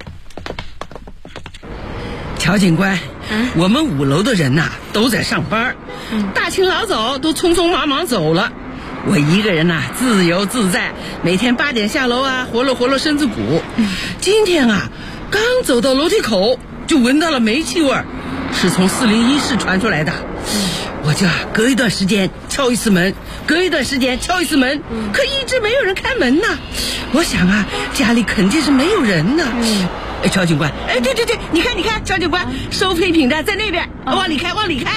乔警官，我们5楼的人呐都在上班，大清老早都匆匆忙忙走了，我一个人呐自由自在，每天8点下楼啊，活络身子骨。今天啊，刚走到楼梯口就闻到了煤气味，是从401室传出来的。我就隔一段时间敲一次门，可一直没有人开门呢。我想啊，家里肯定是没有人呢。乔警官，对，你看，乔警官，收废品的在那边，往里开。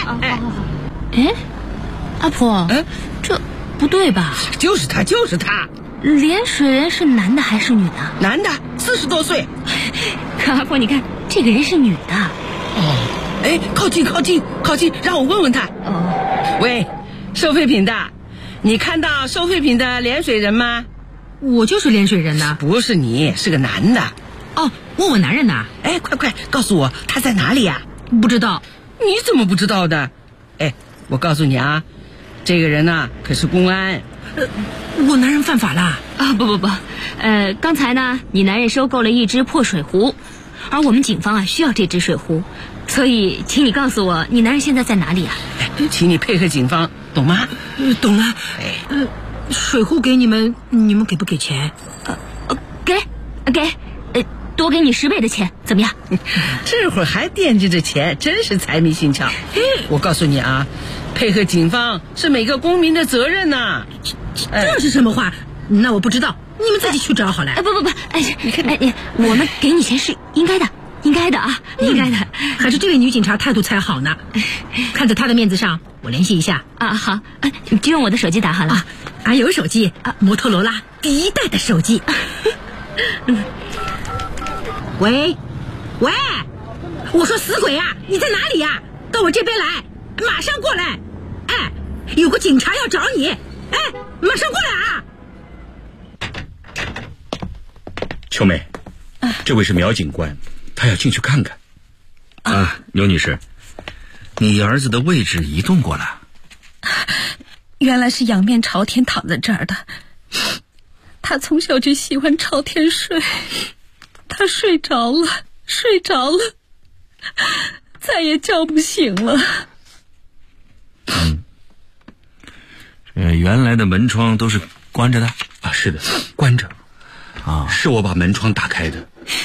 阿婆，这不对吧？ 就是他。 连水人是男的还是女的？ 男的，40多岁。 可阿婆，你看这个人是女的。 靠近，让我问问他。喂，收废品的，你看到收废品的连水人吗？ 我就是连水人呐。 不是你，是个男的。 问我男人呐。 快告诉我他在哪里呀？ 不知道。 你怎么不知道的？我告诉你啊，这个人呐可是公安。 我男人犯法了啊！不，刚才呢，你男人收购了一只破水壶，而我们警方啊需要这只水壶，所以请你告诉我，你男人现在在哪里啊？ 请你配合警方，懂吗？ 懂了。水壶给你们，你们给不给钱？给，多给你10倍的钱，怎么样？ 这会儿还惦记着钱，真是财迷心窍。我告诉你啊，配合警方是每个公民的责任呐。 这是什么话？那我不知道，你们自己去找好了。不，你看，我们给你钱是应该的啊，应该的。还是这位女警察态度才好呢。看在她的面子上，我联系一下啊。好，你就用我的手机打好了。俺有手机，摩托罗拉第1代的手机。喂，我说死鬼啊，你在哪里呀？到我这边来，马上过来。有个警察要找你，马上过来啊！ 秋妹，这位是苗警官，他要进去看看。 刘女士，你儿子的位置移动过了。 原来是仰面朝天躺在这儿的。他从小就喜欢朝天睡，他睡着了，再也叫不醒了。 原来的门窗都是关着的是的，关着。是我把门窗打开的。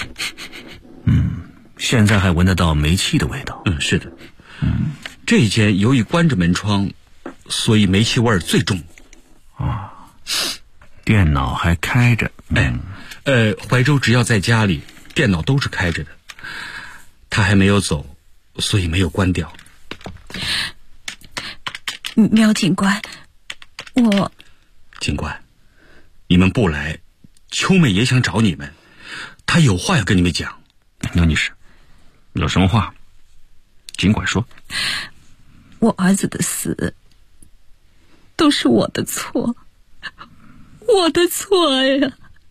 现在还闻得到煤气的味道。 是的。这一间由于关着门窗，所以煤气味最重。 电脑还开着。 怀州只要在家里，电脑都是开着的。他还没有走， 所以没有关掉。 苗警官， 警官，你们不来，秋妹也想找你们，她有话要跟你们讲。 苗女士，有什么话尽管说。 我儿子的死都是我的错，我的错呀。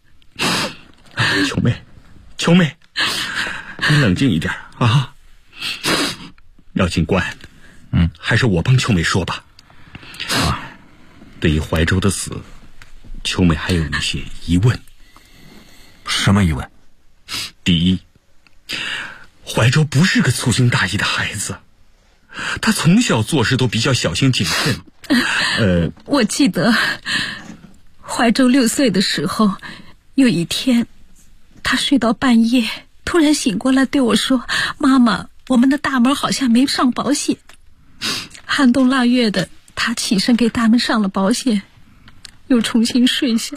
秋妹，你冷静一点啊。廖警官，还是我帮秋妹说吧。对于怀州的死，秋妹还有一些疑问。 什么疑问？ 第一，怀州不是个粗心大意的孩子，他从小做事都比较小心谨慎。 我记得怀州6岁的时候，有一天他睡到半夜，突然醒过来对我说：“妈妈，我们的大门好像没上保险。”寒冬腊月的，他起身给大门上了保险，又重新睡下。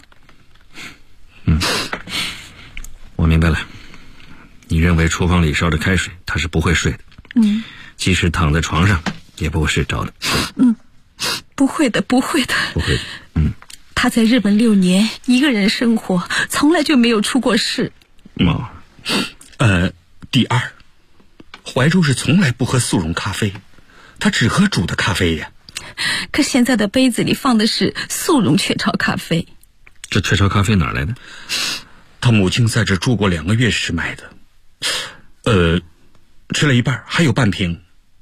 我明白了。你认为厨房里烧着开水，他是不会睡的。即使躺在床上也不会睡着的。 不会的。他在日本6年一个人生活，从来就没有出过事。 第二，怀州是从来不喝速溶咖啡，他只喝煮的咖啡呀。 可现在的杯子里放的是速溶雀巢咖啡。 这雀巢咖啡哪来的？ 他母亲在这住过2个月时买的。吃了一半，还有半瓶。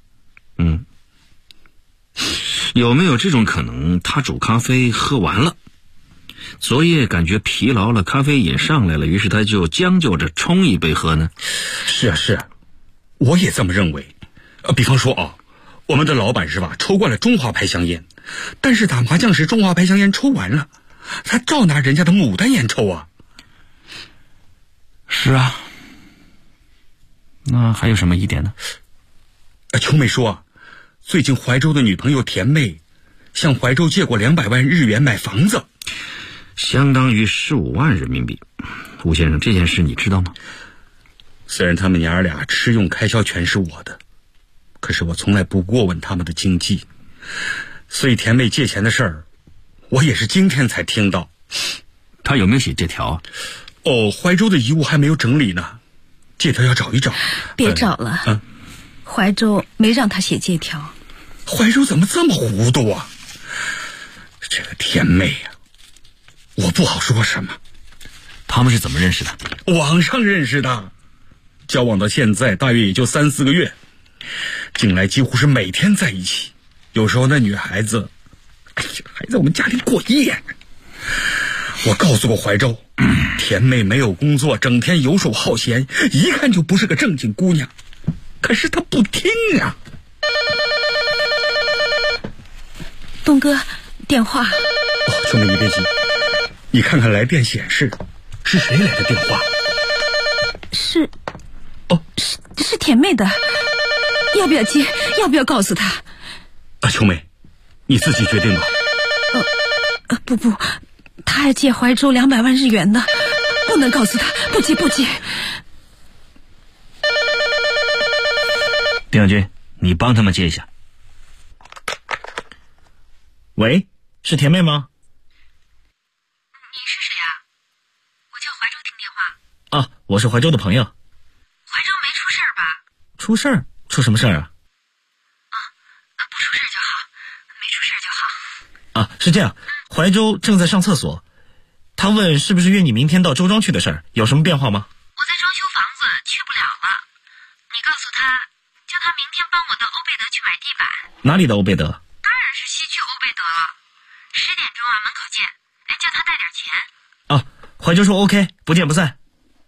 有没有这种可能，他煮咖啡喝完了，昨夜感觉疲劳了，咖啡瘾上来了，于是他就将就着冲一杯喝呢？ 是啊，我也这么认为。比方说我们的老板是吧，抽惯了中华牌香烟，但是打麻将时中华牌香烟抽完了，他照拿人家的牡丹烟抽啊。 是啊，那还有什么疑点呢？ 秋妹说最近怀州的女朋友田妹向怀州借过200万日元买房子， 相当于15万人民币。吴先生，这件事你知道吗？ 虽然他们娘俩吃用开销全是我的，可是我从来不过问他们的经济，所以田妹借钱的事儿我也是今天才听到。 他有没有写借条？ 怀州的遗物还没有整理呢，借条要找一找。 别找了，怀州没让他写借条。 怀州怎么这么糊涂啊？这个田妹呀，我不好说什么。 他们是怎么认识的？ 网上认识的，交往到现在大约也就3、4个月，近来几乎是每天在一起，有时候那女孩子还在我们家里过夜。我告诉过怀州，田妹没有工作，整天游手好闲，一看就不是个正经姑娘，可是她不听啊。 东哥，电话。 秋妹你别急，你看看来电显示是谁来的电话？ 是田妹的，要不要接？要不要告诉她？ 秋妹，你自己决定吧。 不，他还借怀州200万日元呢，不能告诉他，不接。 丁小军，你帮他们接一下。 喂，是田妹吗？ 你是谁啊？我叫怀州听电话。 我是怀州的朋友。 怀州没出事儿吧？ 出事儿？出什么事儿啊？ 不出事儿就好，没出事儿就好。 是这样，怀州正在上厕所，他问是不是约你明天到周庄去的事儿，有什么变化吗？ 我在装修房子，去不了了。你告诉他，叫他明天帮我到欧贝德去买地板。 哪里的欧贝德？ 当然是西区欧贝德了。10点钟门口见。叫他带点钱。 怀州说 OK， 不见不散。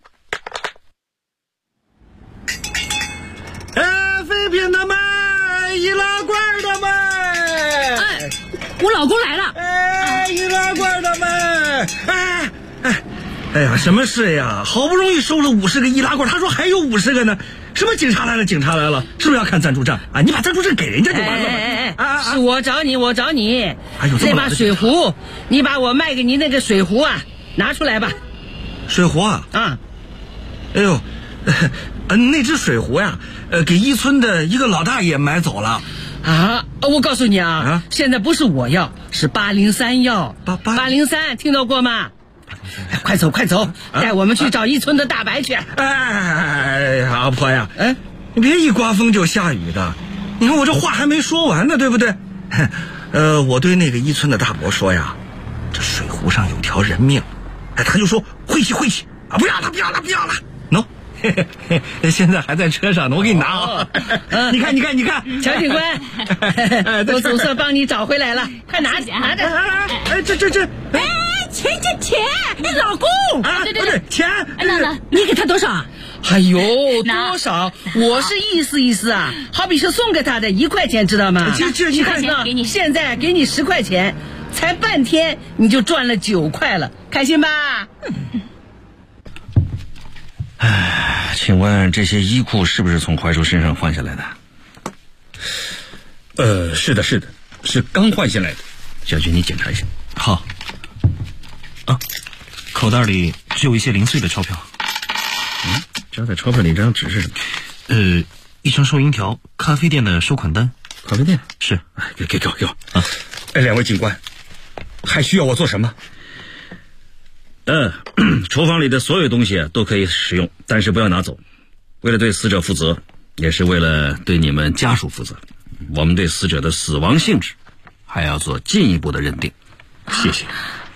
废品的卖，易拉罐的卖。 我老公来了。 易拉罐的卖。哎呀，什么事呀？好不容易收了50个易拉罐，他说还有50个呢。什么警察来了，是不是要看暂住证啊？你把暂住证给人家就完了。 是我找你。 哎呦， 那把水壶，你把我卖给你那个水壶拿出来吧。 水壶啊？ 哎呦， 那只水壶呀，给一村的一个老大爷买走了。 啊！我告诉你啊，现在不是我要，是803要。803听到过吗？快走，带我们去找一村的大白去。 阿婆呀，你别一刮风就下雨的。你看我这话还没说完呢，对不对？我对那个一村的大伯说呀，这水壶上有条人命，他就说晦气啊，不要了。喏，现在还在车上呢，我给你拿啊。你看， 乔警官，我总算帮你找回来了，快拿着。 这。 钱，老公啊，对，钱， 你给他多少？ 哎呦，多少？我是意思啊，好比是送给他的1块钱，知道吗？ 10块钱给你， 现在给你10块钱，才半天你就赚了9块了，开心吧？ 请问这些衣裤是不是从怀州身上换下来的？是的，是刚换下来的。 小军，你检查一下。 好。口袋里只有一些零碎的钞票。 夹在钞票里这张纸是什么？ 一张收银条，咖啡店的收款单。 咖啡店是。 给我啊！两位警官，还需要我做什么？ 厨房里的所有东西都可以使用，但是不要拿走。为了对死者负责，也是为了对你们家属负责，我们对死者的死亡性质还要做进一步的认定。 谢谢。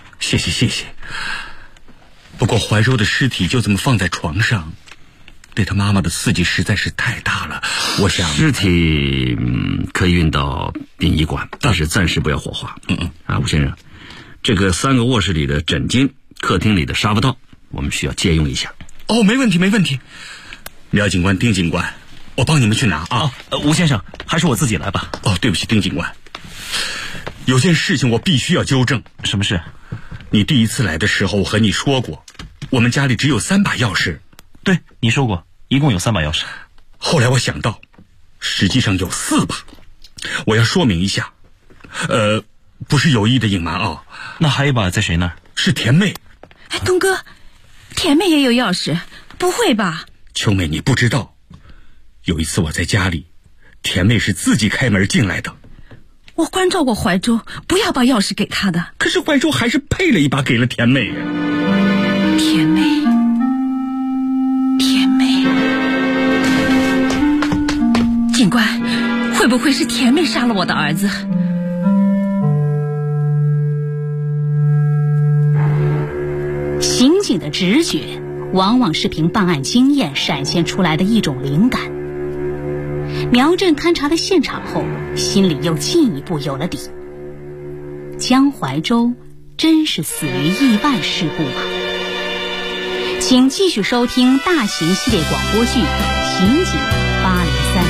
不过怀柔的尸体就这么放在床上，对他妈妈的刺激实在是太大了。我想尸体可以运到殡仪馆，但是暂时不要火化。吴先生，这个3个卧室里的枕巾，客厅里的沙发套，我们需要借用一下。 没问题。苗警官、丁警官，我帮你们去拿啊。 吴先生，还是我自己来吧。 对不起，丁警官，有件事情我必须要纠正。 什么事？ 你第一次来的时候，我和你说过，我们家里只有3把钥匙。 对，你说过，一共有3把钥匙。 后来我想到，实际上有4把。我要说明一下，不是有意的隐瞒啊。 那还有一把在谁那儿？ 是田妹。 东哥，田妹也有钥匙？不会吧？ 秋妹，你不知道，有一次我在家里，田妹是自己开门进来的。 我关照过怀州，不要把钥匙给他的。 可是怀州还是配了一把给了田妹。 田妹，警官，会不会是田妹杀了我的儿子？ 刑警的直觉往往是凭办案经验闪现出来的一种灵感。苗震勘察了现场后，心里又进一步有了底。江怀州真是死于意外事故吗？请继续收听大型系列广播剧《刑警803》。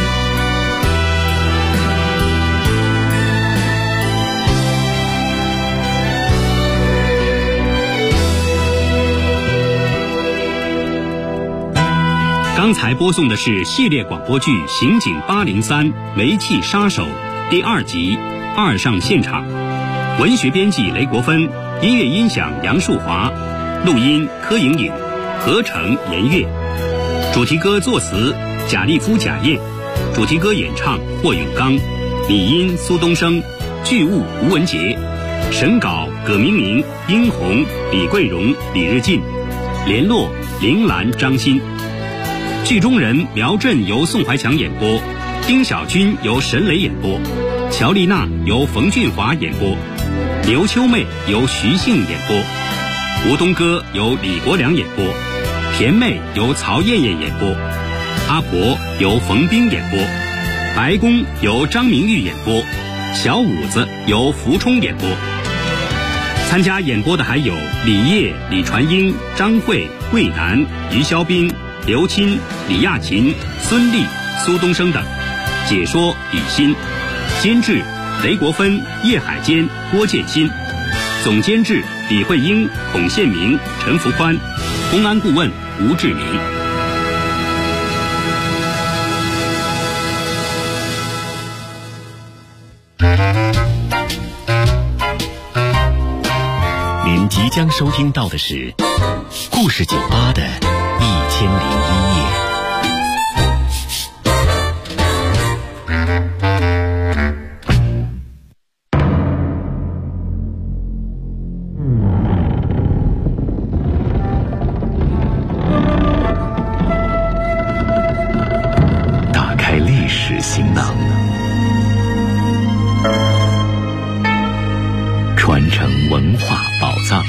刚才播送的是系列广播剧《刑警803煤气杀手》第2集2上现场，文学编辑雷国芬，音乐音响杨树华，录音柯莹莹，合成严月，主题歌作词贾立夫、贾燕，主题歌演唱霍永刚，拟音苏东升，剧务吴文杰，审稿葛明明、殷红、李桂荣、李日进，联络林兰、张欣。剧中人苗震由宋怀强演播，丁小军由沈磊演播，乔丽娜由冯俊华演播，刘秋妹由徐杏演播，吴东哥由李国良演播，田妹由曹艳艳演播，阿婆由冯冰演播，白宫由张明玉演播，小五子由福冲演播。参加演播的还有李烨、李传英、张慧、魏楠、于肖斌、刘钦、李亚琴、孙俪、苏东升等。解说李欣，监制雷国芬、叶海坚、郭建新，总监制李慧英、孔宪明、陈福宽，公安顾问吴志明。 您即将收听到的是故事酒吧的1001夜。 文化宝藏。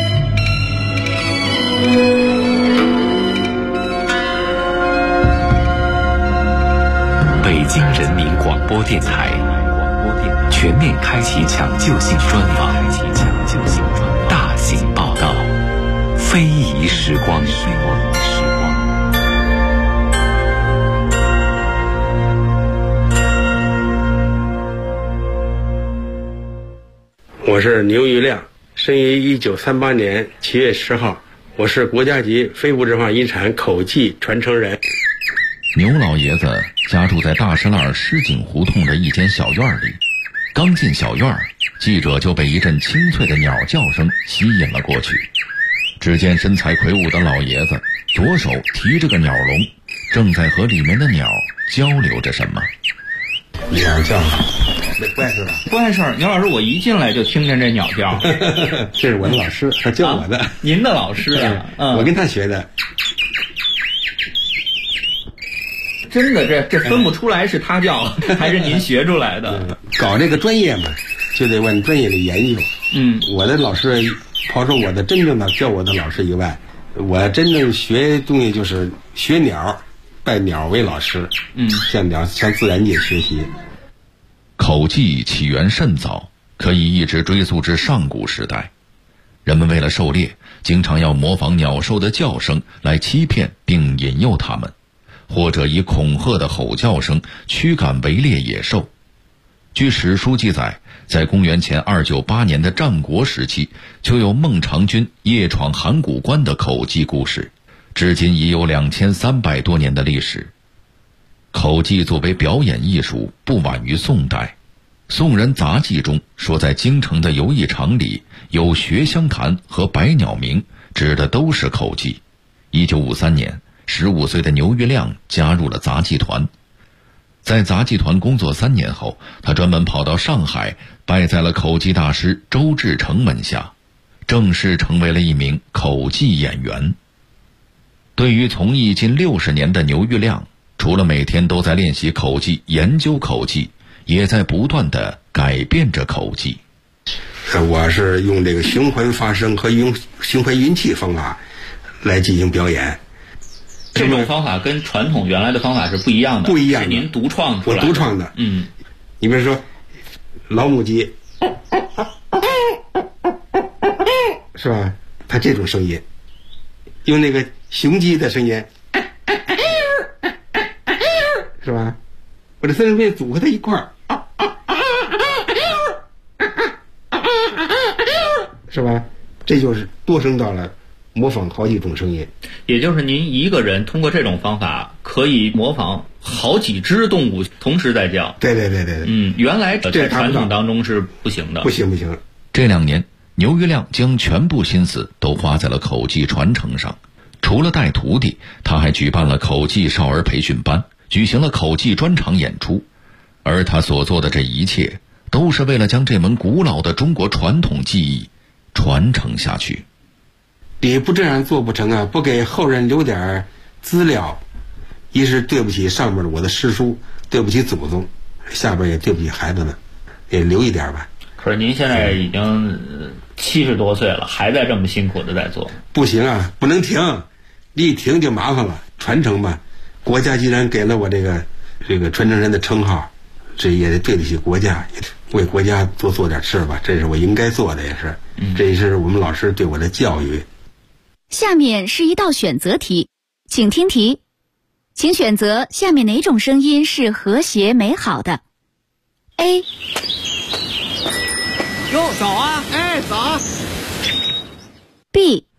北京人民广播电台全面开启抢救性专访，大型报道，非遗时光。 我是牛玉亮，生于1938年7月10号，我是国家级非物质文化遗产口技传承人。 牛老爷子家住在大石栏石井胡同的一间小院里，刚进小院，记者就被一阵清脆的鸟叫声吸引了过去。只见身材魁梧的老爷子左手提着个鸟笼，正在和里面的鸟交流着什么。 鸟叫，不碍事吧？ 不碍事。牛老师，我一进来就听见这鸟叫。 这是我的老师，他教我的。 您的老师啊？ 我跟他学的。 真的，这分不出来是他叫还是您学出来的。 搞这个专业嘛，就得往专业的研究。我的老师，抛出我的真正的教我的老师以外，我真正学东西就是学鸟，拜鸟为老师。向自然界学习。 口技起源甚早，可以一直追溯至上古时代。人们为了狩猎，经常要模仿鸟兽的叫声来欺骗并引诱它们，或者以恐吓的吼叫声驱赶围猎野兽。据史书记载，在公元前298年的战国时期，就有孟尝君夜闯函谷关的口技故事，至今已有2300多年的历史。口技作为表演艺术，不晚于宋代。宋人杂记中说，在京城的游艺场里有学香坛和百鸟鸣，指的都是口技。1953年，15岁的牛玉亮加入了杂技团。在杂技团工作3年后，他专门跑到上海，拜在了口技大师周志成门下，正式成为了一名口技演员。对于从艺近60年的牛玉亮，除了每天都在练习口技、研究口技，也在不断地改变着口技。 我是用这个循环发声和用循环运气方法来进行表演。 这种方法跟传统原来的方法是不一样的， 不一样的， 是您独创出来的。 我独创的。你比如说老母鸡，是吧？它这种声音，用那个雄鸡的声音，是吧？我这3种声音组合在一块儿，是吧？这就是多声道了，模仿好几种声音。 也就是您一个人通过这种方法可以模仿好几只动物同时在叫。 对。 原来在传统当中是不行的。 不行。 这2年，牛玉亮将全部心思都花在了口技传承上。除了带徒弟，他还举办了口技少儿培训班，举行了口技专场演出。而他所做的这一切，都是为了将这门古老的中国传统技艺传承下去。 你不这样做不成啊！不给后人留点资料，一是对不起上面的我的师叔，对不起祖宗，下边也对不起孩子们，也留一点吧。 可是您现在已经70多岁了，还在这么辛苦的在做。 不行啊，不能停，你一停就麻烦了。传承吧，国家既然给了我这个传承人的称号，这也得对得起国家，为国家做点事吧，这是我应该做的，也是，这也是我们老师对我的教育。 下面是一道选择题，请听题，请选择下面哪种声音是和谐美好的 ？A。 哟，早啊！哎，早。 B。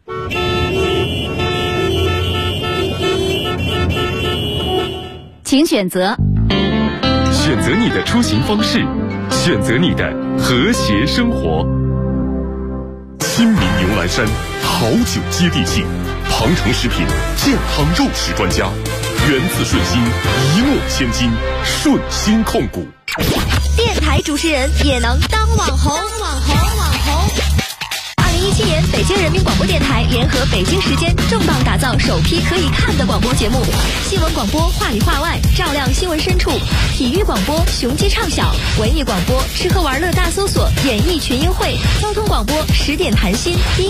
请选择。 选择你的出行方式，选择你的和谐生活。亲民牛栏山，好酒接地气，庞城食品健康肉食专家，源自顺心，一诺千金，顺心控股。 电台主持人也能当网红。 2017年，北京人民广播电台联合北京时间重磅打造首批可以看的广播节目：新闻广播话里话外，照亮新闻深处；体育广播雄鸡唱晓；文艺广播吃喝玩乐大搜索，演艺群英会；交通广播10点谈心。